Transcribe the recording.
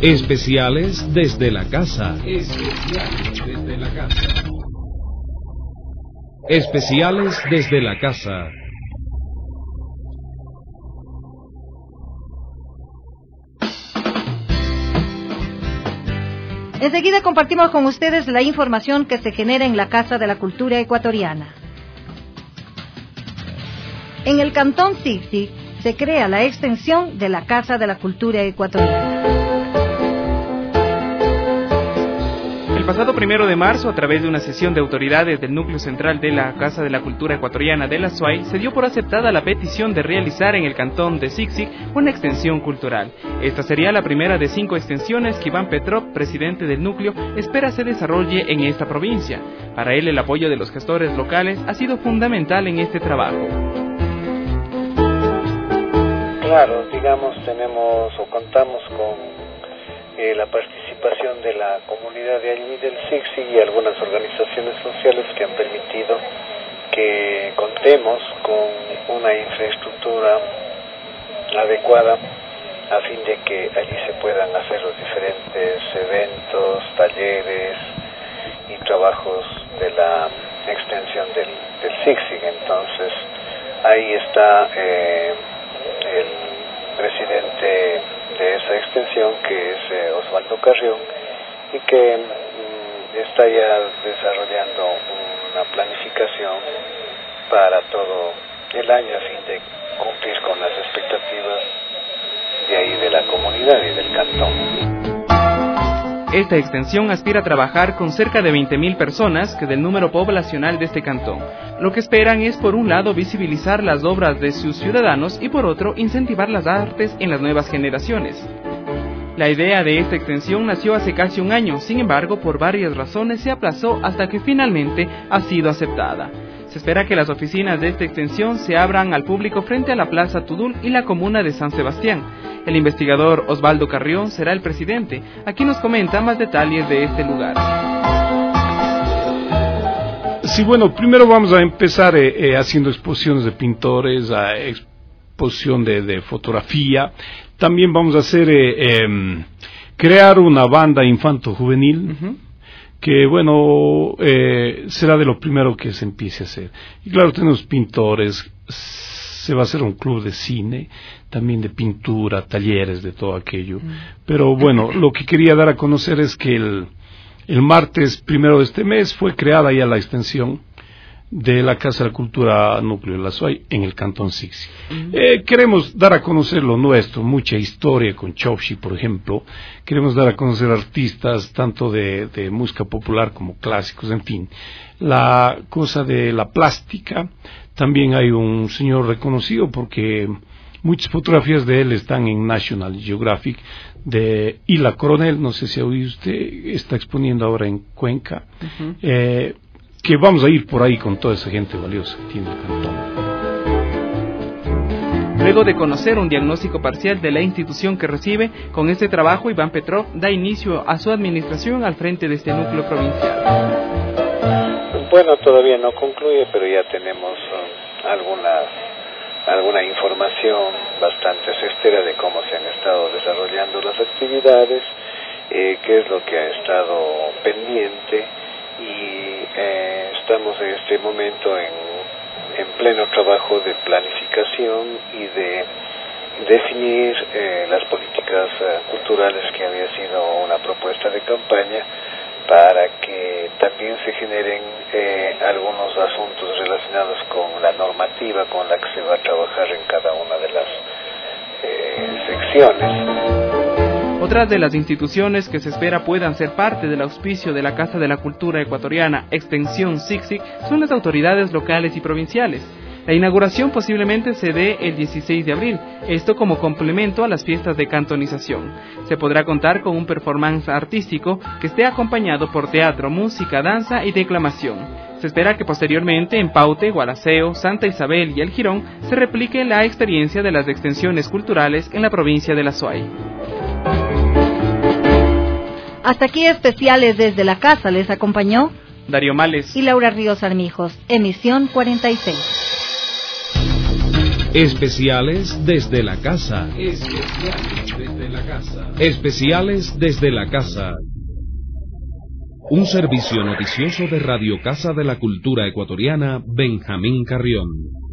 Especiales desde la casa. Especiales desde la casa. Especiales desde la casa. Enseguida compartimos con ustedes la información que se genera en la Casa de la Cultura Ecuatoriana. En el Cantón Sixi se crea la extensión de la Casa de la Cultura Ecuatoriana. El pasado 1 de marzo, a través de una sesión de autoridades del núcleo central de la Casa de la Cultura Ecuatoriana de la SUAY, se dio por aceptada la petición de realizar en el cantón de Sixi una extensión cultural. Esta sería la primera de 5 extensiones que Iván Petrov, presidente del núcleo, espera se desarrolle en esta provincia. Para él, el apoyo de los gestores locales ha sido fundamental en este trabajo. Claro, tenemos o contamos con la participación de la comunidad de allí del Sixi y algunas organizaciones sociales que han permitido que contemos con una infraestructura adecuada a fin de que allí se puedan hacer los diferentes eventos, talleres y trabajos de la extensión del Sixi. Entonces ahí está el presidente de esa extensión, que es Osvaldo Carrión, y que está ya desarrollando una planificación para todo el año a fin de cumplir con las expectativas de ahí de la comunidad y del cantón. Esta extensión aspira a trabajar con cerca de 20.000 personas, que del número poblacional de este cantón. Lo que esperan es, por un lado, visibilizar las obras de sus ciudadanos y, por otro, incentivar las artes en las nuevas generaciones. La idea de esta extensión nació hace casi un año, sin embargo, por varias razones se aplazó hasta que finalmente ha sido aceptada. Se espera que las oficinas de esta extensión se abran al público frente a la Plaza Tudul y la comuna de San Sebastián. El investigador Osvaldo Carrión será el presidente. Aquí nos comenta más detalles de este lugar. Sí, bueno, primero vamos a empezar haciendo exposiciones de pintores, exposición de fotografía. También vamos a hacer crear una banda infanto-juvenil. Uh-huh. Que bueno, será de lo primero que se empiece a hacer. Y claro, tenemos pintores, se va a hacer un club de cine, también de pintura, talleres, de todo aquello. Pero bueno, lo que quería dar a conocer es que el martes 1 de este mes fue creada ya la extensión de la Casa de la Cultura Núcleo de la SUAY en el Cantón Sixi. Queremos dar a conocer lo nuestro, mucha historia con Chowshi, por ejemplo. Queremos dar a conocer artistas tanto de música popular como clásicos, en fin. La cosa de la plástica, también hay un señor reconocido porque muchas fotografías de él están en National Geographic, de Hila Coronel, no sé si ha oído usted, está exponiendo ahora en Cuenca. Uh-huh. Que vamos a ir por ahí con toda esa gente valiosa que tiene el cantón. Luego de conocer un diagnóstico parcial de la institución que recibe, con este trabajo Iván Petrov da inicio a su administración al frente de este núcleo provincial. Bueno, todavía no concluye, pero ya tenemos alguna información bastante certera de cómo se han estado desarrollando las actividades, qué es lo que ha estado pendiente. Y estamos en este momento en pleno trabajo de planificación y de definir las políticas culturales, que había sido una propuesta de campaña, para que también se generen algunos asuntos relacionados con la normativa con la que se va a trabajar en cada una de las secciones. Otras de las instituciones que se espera puedan ser parte del auspicio de la Casa de la Cultura Ecuatoriana Extensión Sixi son las autoridades locales y provinciales. La inauguración posiblemente se dé el 16 de abril, esto como complemento a las fiestas de cantonización. Se podrá contar con un performance artístico que esté acompañado por teatro, música, danza y declamación. Se espera que posteriormente en Paute, Gualaceo, Santa Isabel y El Jirón se replique la experiencia de las extensiones culturales en la provincia de la SUAY. Hasta aquí especiales desde la casa, les acompañó Darío Males y Laura Ríos Armijos, emisión 46. Especiales desde la casa. Especiales desde la casa. Especiales desde la casa. Un servicio noticioso de Radio Casa de la Cultura Ecuatoriana, Benjamín Carrión.